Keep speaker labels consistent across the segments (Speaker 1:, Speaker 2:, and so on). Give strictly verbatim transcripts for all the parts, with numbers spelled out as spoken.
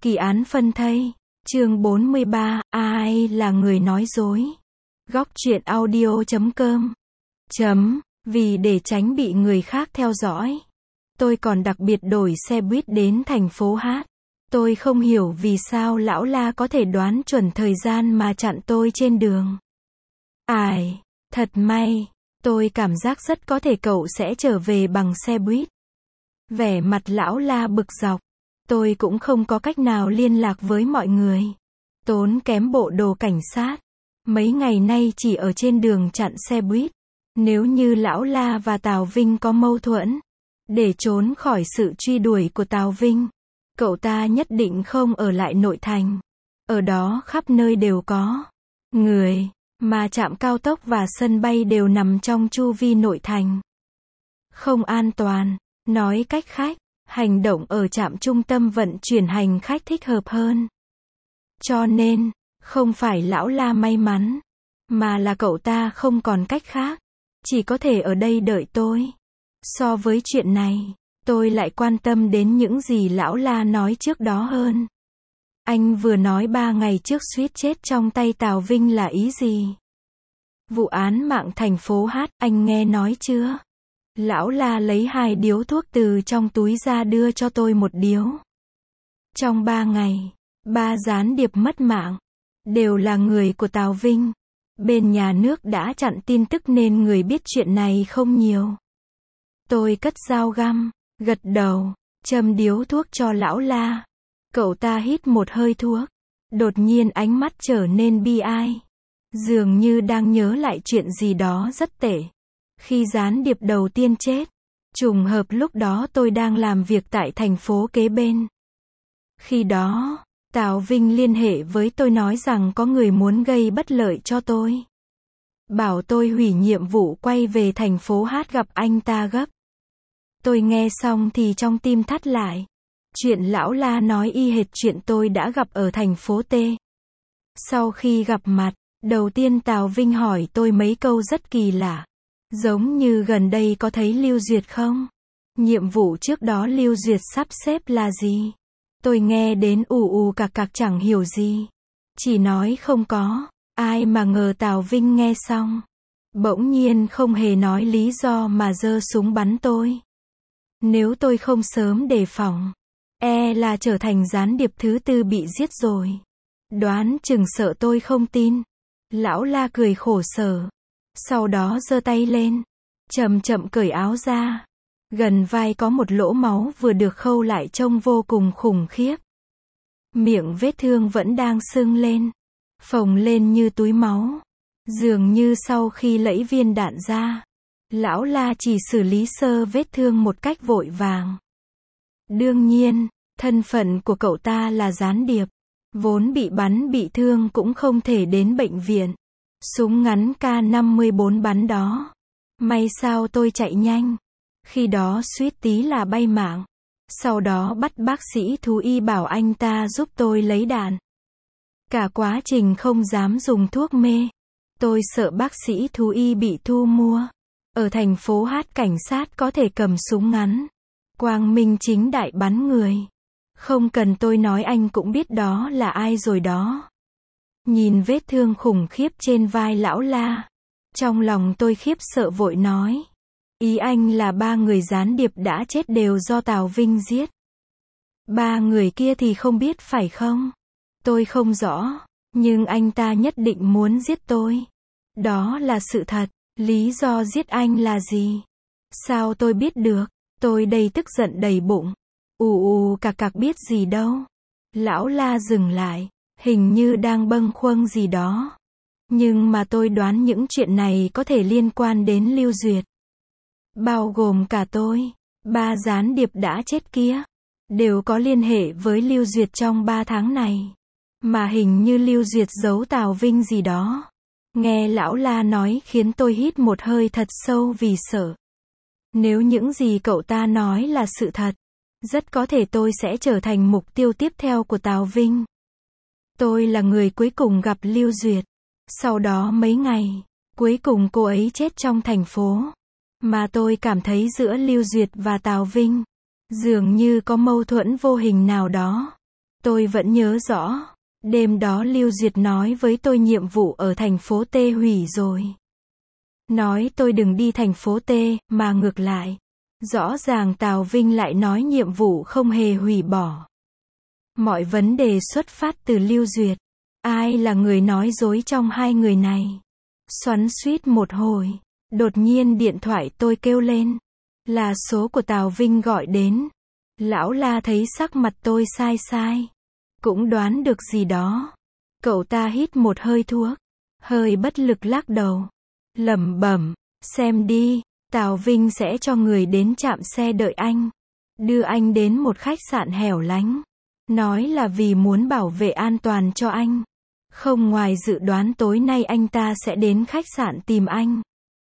Speaker 1: Kỳ án phân thây. Chương bốn mươi ba, ai là người nói dối? Góc truyện audio chấm com. Chấm, vì để tránh bị người khác theo dõi, tôi còn đặc biệt đổi xe buýt đến thành phố Hát. Tôi không hiểu vì sao lão La có thể đoán chuẩn thời gian mà chặn tôi trên đường. Ai, thật may, tôi cảm giác rất có thể cậu sẽ trở về bằng xe buýt. Vẻ mặt lão La bực dọc. Tôi cũng không có cách nào liên lạc với mọi người. Tốn kém bộ đồ cảnh sát. Mấy ngày nay chỉ ở trên đường chặn xe buýt. Nếu như lão La và Tào Vinh có mâu thuẫn, để trốn khỏi sự truy đuổi của Tào Vinh, cậu ta nhất định không ở lại nội thành. Ở đó khắp nơi đều có người, mà trạm cao tốc và sân bay đều nằm trong chu vi nội thành. Không an toàn. Nói cách khác, hành động ở trạm trung tâm vận chuyển hành khách thích hợp hơn. Cho nên, không phải lão La may mắn, mà là cậu ta không còn cách khác. Chỉ có thể ở đây đợi tôi. So với chuyện này, tôi lại quan tâm đến những gì lão La nói trước đó hơn. Anh vừa nói ba ngày trước suýt chết trong tay Tào Vinh là ý gì? Vụ án mạng thành phố Hát, anh nghe nói chưa? Lão La lấy hai điếu thuốc từ trong túi ra đưa cho tôi một điếu. Trong ba ngày, ba gián điệp mất mạng, đều là người của Tào Vinh. Bên nhà nước đã chặn tin tức nên người biết chuyện này không nhiều. Tôi cất dao găm, gật đầu, châm điếu thuốc cho lão La. Cậu ta hít một hơi thuốc. Đột nhiên ánh mắt trở nên bi ai. Dường như đang nhớ lại chuyện gì đó rất tệ. Khi gián điệp đầu tiên chết, trùng hợp lúc đó tôi đang làm việc tại thành phố kế bên. Khi đó, Tào Vinh liên hệ với tôi nói rằng có người muốn gây bất lợi cho tôi. Bảo tôi hủy nhiệm vụ quay về thành phố Hát gặp anh ta gấp. Tôi nghe xong thì trong tim thắt lại. Chuyện lão La nói y hệt chuyện tôi đã gặp ở thành phố T. Sau khi gặp mặt, đầu tiên Tào Vinh hỏi tôi mấy câu rất kỳ lạ. Giống như gần đây có thấy Lưu Duyệt không? Nhiệm vụ trước đó Lưu Duyệt sắp xếp là gì? Tôi nghe đến ù ù cạc cạc chẳng hiểu gì. Chỉ nói không có. Ai mà ngờ Tào Vinh nghe xong, bỗng nhiên không hề nói lý do mà giơ súng bắn tôi. Nếu tôi không sớm đề phòng, e là trở thành gián điệp thứ tư bị giết rồi. Đoán chừng sợ tôi không tin. Lão La cười khổ sở. Sau đó giơ tay lên, chậm chậm cởi áo ra. Gần vai có một lỗ máu vừa được khâu lại trông vô cùng khủng khiếp. Miệng vết thương vẫn đang sưng lên, phồng lên như túi máu. Dường như sau khi lẫy viên đạn ra, lão La chỉ xử lý sơ vết thương một cách vội vàng. Đương nhiên, thân phận của cậu ta là gián điệp, vốn bị bắn bị thương cũng không thể đến bệnh viện. Súng ngắn K năm mươi bốn bắn đó. May sao tôi chạy nhanh. Khi đó suýt tí là bay mạng. Sau đó bắt bác sĩ thú y bảo anh ta giúp tôi lấy đạn. Cả quá trình không dám dùng thuốc mê. Tôi sợ bác sĩ thú y bị thu mua. Ở thành phố Hát cảnh sát có thể cầm súng ngắn, quang minh chính đại bắn người. Không cần tôi nói anh cũng biết đó là ai rồi đó. Nhìn vết thương khủng khiếp trên vai lão La, trong lòng tôi khiếp sợ vội nói. Ý anh là ba người gián điệp đã chết đều do Tào Vinh giết. Ba người kia thì không biết phải không? Tôi không rõ, nhưng anh ta nhất định muốn giết tôi. Đó là sự thật. Lý do giết anh là gì? Sao tôi biết được? Tôi đây tức giận đầy bụng. Ù ù cạc cạc biết gì đâu. Lão La dừng lại, hình như đang bâng khuâng gì đó. Nhưng mà tôi đoán những chuyện này có thể liên quan đến Lưu Duyệt. Bao gồm cả tôi. Ba gián điệp đã chết kia đều có liên hệ với Lưu Duyệt trong ba tháng này. Mà hình như Lưu Duyệt giấu Tào Vinh gì đó. Nghe lão La nói khiến tôi hít một hơi thật sâu vì sợ. Nếu những gì cậu ta nói là sự thật, rất có thể tôi sẽ trở thành mục tiêu tiếp theo của Tào Vinh. Tôi là người cuối cùng gặp Lưu Duyệt. Sau đó mấy ngày, cuối cùng cô ấy chết trong thành phố. Mà tôi cảm thấy giữa Lưu Duyệt và Tào Vinh, dường như có mâu thuẫn vô hình nào đó. Tôi vẫn nhớ rõ. Đêm đó Lưu Duyệt nói với tôi nhiệm vụ ở thành phố T hủy rồi. Nói tôi đừng đi thành phố T, mà ngược lại. Rõ ràng Tào Vinh lại nói nhiệm vụ không hề hủy bỏ. Mọi vấn đề xuất phát từ Lưu Duyệt. Ai là người nói dối trong hai người này? Xoắn xuýt một hồi. Đột nhiên điện thoại tôi kêu lên. Là số của Tào Vinh gọi đến. Lão La thấy sắc mặt tôi sai sai. Cũng đoán được gì đó. Cậu ta hít một hơi thuốc. Hơi bất lực lắc đầu. Lẩm bẩm. Xem đi. Tào Vinh sẽ cho người đến trạm xe đợi anh. Đưa anh đến một khách sạn hẻo lánh. Nói là vì muốn bảo vệ an toàn cho anh. Không ngoài dự đoán tối nay anh ta sẽ đến khách sạn tìm anh.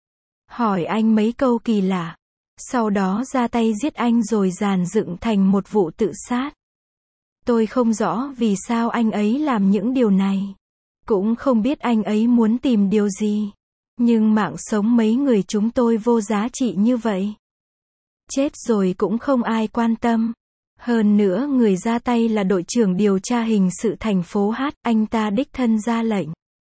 Speaker 1: Hỏi anh mấy câu kỳ lạ. Sau đó ra tay giết anh rồi dàn dựng thành một vụ tự sát. Tôi không rõ vì sao anh ấy làm những điều này. Cũng không biết anh ấy muốn tìm điều gì. Nhưng mạng sống mấy người chúng tôi vô giá trị như vậy. Chết rồi cũng không ai quan tâm. Hơn nữa người ra tay là đội trưởng điều tra hình sự thành phố H, anh ta đích thân ra lệnh.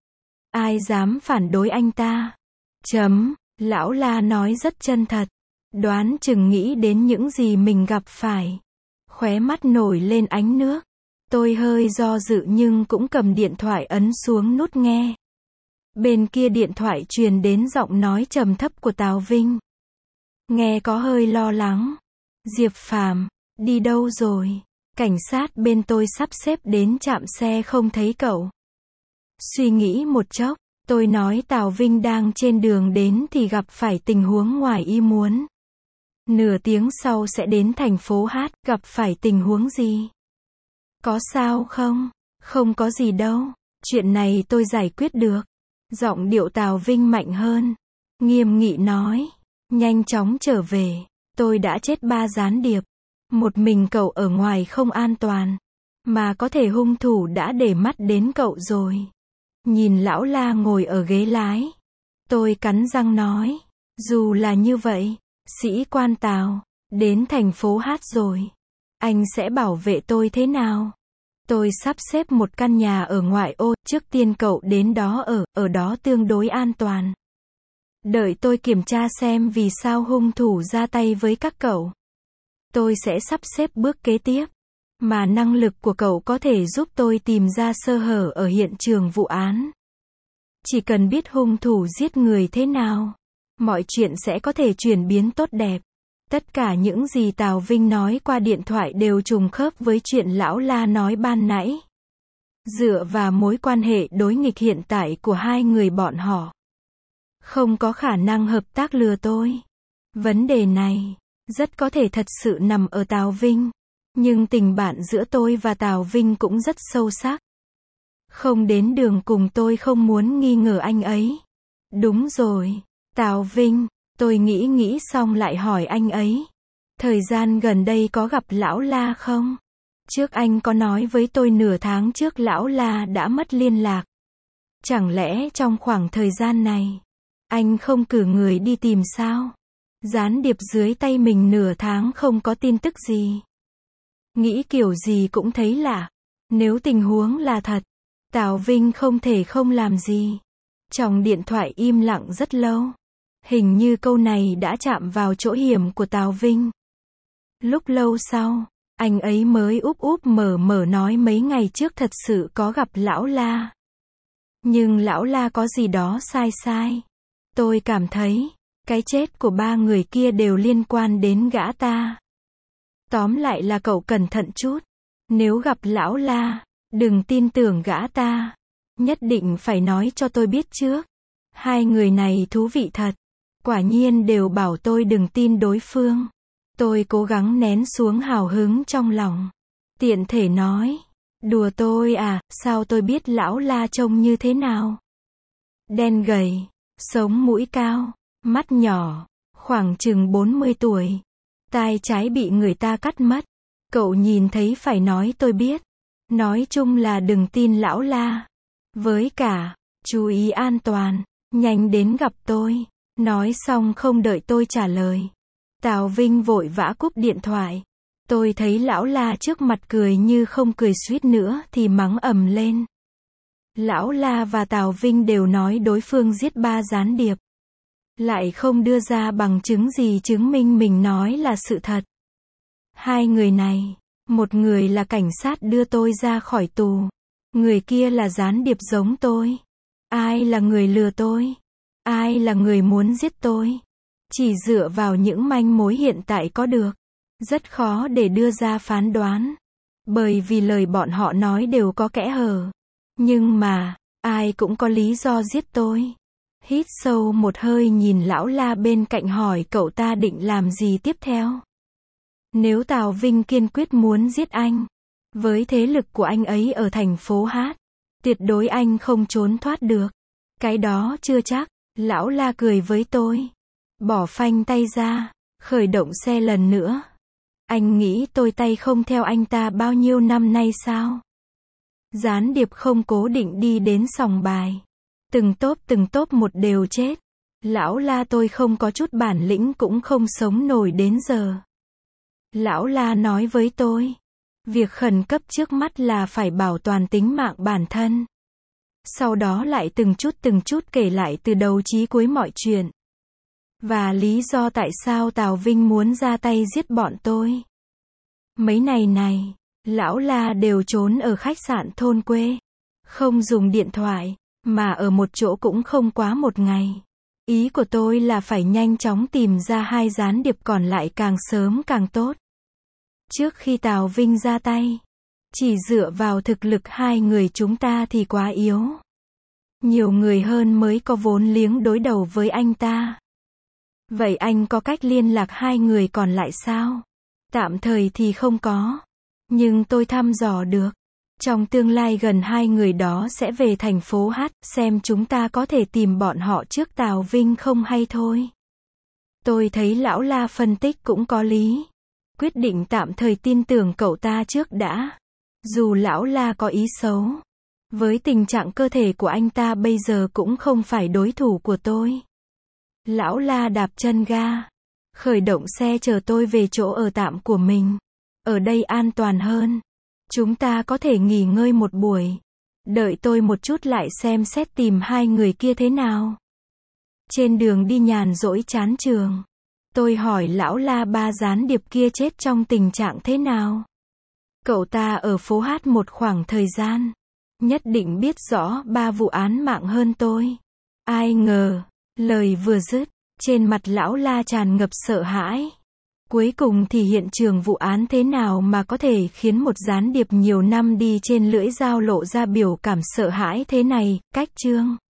Speaker 1: Ai dám phản đối anh ta? Chấm, Lão La nói rất chân thật. Đoán chừng nghĩ đến những gì mình gặp phải. Khóe mắt nổi lên ánh nước. Tôi hơi do dự nhưng cũng cầm điện thoại ấn xuống nút nghe. Bên kia điện thoại truyền đến giọng nói trầm thấp của Tào Vinh. Nghe có hơi lo lắng. Diệp Phàm, đi đâu rồi? Cảnh sát bên tôi sắp xếp đến trạm xe không thấy cậu. Suy nghĩ một chốc, tôi nói Tào Vinh đang trên đường đến thì gặp phải tình huống ngoài ý muốn. Nửa tiếng sau sẽ đến thành phố H, gặp phải tình huống gì? Có sao không? Không có gì đâu. Chuyện này tôi giải quyết được. Giọng điệu Tào Vinh mạnh hơn. Nghiêm nghị nói. Nhanh chóng trở về. Tôi đã chết ba gián điệp. Một mình cậu ở ngoài không an toàn. Mà có thể hung thủ đã để mắt đến cậu rồi. Nhìn Lão La ngồi ở ghế lái. Tôi cắn răng nói. Dù là như vậy, sĩ quan Tào, đến thành phố H rồi. Anh sẽ bảo vệ tôi thế nào? Tôi sắp xếp một căn nhà ở ngoại ô, trước tiên cậu đến đó ở, ở đó tương đối an toàn. Đợi tôi kiểm tra xem vì sao hung thủ ra tay với các cậu. Tôi sẽ sắp xếp bước kế tiếp. Mà năng lực của cậu có thể giúp tôi tìm ra sơ hở ở hiện trường vụ án. Chỉ cần biết hung thủ giết người thế nào, mọi chuyện sẽ có thể chuyển biến tốt đẹp. Tất cả những gì Tào Vinh nói qua điện thoại đều trùng khớp với chuyện Lão La nói ban nãy. Dựa vào mối quan hệ đối nghịch hiện tại của hai người bọn họ, không có khả năng hợp tác lừa tôi. Vấn đề này rất có thể thật sự nằm ở Tào Vinh. Nhưng tình bạn giữa tôi và Tào Vinh cũng rất sâu sắc. Không đến đường cùng tôi không muốn nghi ngờ anh ấy. Đúng rồi, Tào Vinh, tôi nghĩ nghĩ xong lại hỏi anh ấy. Thời gian gần đây có gặp Lão La không? Trước anh có nói với tôi nửa tháng trước Lão La đã mất liên lạc. Chẳng lẽ trong khoảng thời gian này, anh không cử người đi tìm sao? Gián điệp dưới tay mình nửa tháng không có tin tức gì. Nghĩ kiểu gì cũng thấy lạ. Nếu tình huống là thật, Tào Vinh không thể không làm gì. Trong điện thoại im lặng rất lâu. Hình như câu này đã chạm vào chỗ hiểm của Tào Vinh. Lúc lâu sau, anh ấy mới úp úp mở mở nói mấy ngày trước thật sự có gặp Lão La. Nhưng Lão La có gì đó sai sai. Tôi cảm thấy, cái chết của ba người kia đều liên quan đến gã ta. Tóm lại là cậu cẩn thận chút. Nếu gặp Lão La, đừng tin tưởng gã ta. Nhất định phải nói cho tôi biết trước. Hai người này thú vị thật. Quả nhiên đều bảo tôi đừng tin đối phương. Tôi cố gắng nén xuống hào hứng trong lòng. Tiện thể nói. Đùa tôi à, sao tôi biết Lão La trông như thế nào? Đen gầy, sống mũi cao, mắt nhỏ, khoảng chừng bốn mươi tuổi. Tai trái bị người ta cắt mất. Cậu nhìn thấy phải nói tôi biết. Nói chung là đừng tin Lão La. Với cả, chú ý an toàn, nhanh đến gặp tôi. Nói xong không đợi tôi trả lời. Tào Vinh vội vã cúp điện thoại. Tôi thấy lão La trước mặt cười như không cười, suýt nữa thì mắng ầm lên. Lão La và Tào Vinh đều nói đối phương giết ba gián điệp. Lại không đưa ra bằng chứng gì chứng minh mình nói là sự thật. Hai người này, một người là cảnh sát đưa tôi ra khỏi tù. Người kia là gián điệp giống tôi. Ai là người lừa tôi? Ai là người muốn giết tôi? Chỉ dựa vào những manh mối hiện tại có được. Rất khó để đưa ra phán đoán. Bởi vì lời bọn họ nói đều có kẽ hở. Nhưng mà, ai cũng có lý do giết tôi. Hít sâu một hơi nhìn lão La bên cạnh hỏi cậu ta định làm gì tiếp theo. Nếu Tào Vinh kiên quyết muốn giết anh, với thế lực của anh ấy ở thành phố Hát, tuyệt đối anh không trốn thoát được. Cái đó chưa chắc, lão La cười với tôi. Bỏ phanh tay ra, khởi động xe lần nữa. Anh nghĩ tôi tay không theo anh ta bao nhiêu năm nay sao? Gián điệp không cố định đi đến sòng bài. Từng tốp từng tốp một đều chết. Lão La tôi không có chút bản lĩnh cũng không sống nổi đến giờ. Lão La nói với tôi. Việc khẩn cấp trước mắt là phải bảo toàn tính mạng bản thân. Sau đó lại từng chút từng chút kể lại từ đầu chí cuối mọi chuyện. Và lý do tại sao Tào Vinh muốn ra tay giết bọn tôi. Mấy ngày này, lão La đều trốn ở khách sạn thôn quê. Không dùng điện thoại, mà ở một chỗ cũng không quá một ngày. Ý của tôi là phải nhanh chóng tìm ra hai gián điệp còn lại càng sớm càng tốt. Trước khi Tào Vinh ra tay, chỉ dựa vào thực lực hai người chúng ta thì quá yếu. Nhiều người hơn mới có vốn liếng đối đầu với anh ta. Vậy anh có cách liên lạc hai người còn lại sao? Tạm thời thì không có. Nhưng tôi thăm dò được. Trong tương lai gần hai người đó sẽ về thành phố Hát, xem chúng ta có thể tìm bọn họ trước Tào Vinh không hay thôi. Tôi thấy lão La phân tích cũng có lý. Quyết định tạm thời tin tưởng cậu ta trước đã. Dù lão La có ý xấu. Với tình trạng cơ thể của anh ta bây giờ cũng không phải đối thủ của tôi. Lão La đạp chân ga. Khởi động xe chờ tôi về chỗ ở tạm của mình. Ở đây an toàn hơn. Chúng ta có thể nghỉ ngơi một buổi. Đợi tôi một chút lại xem xét tìm hai người kia thế nào. Trên đường đi nhàn rỗi chán trường. Tôi hỏi lão La ba gián điệp kia chết trong tình trạng thế nào. Cậu ta ở phố Hát một khoảng thời gian. Nhất định biết rõ ba vụ án mạng hơn tôi. Ai ngờ, lời vừa dứt, trên mặt lão La tràn ngập sợ hãi. Cuối cùng thì hiện trường vụ án thế nào mà có thể khiến một gián điệp nhiều năm đi trên lưỡi dao lộ ra biểu cảm sợ hãi thế này, cách chương.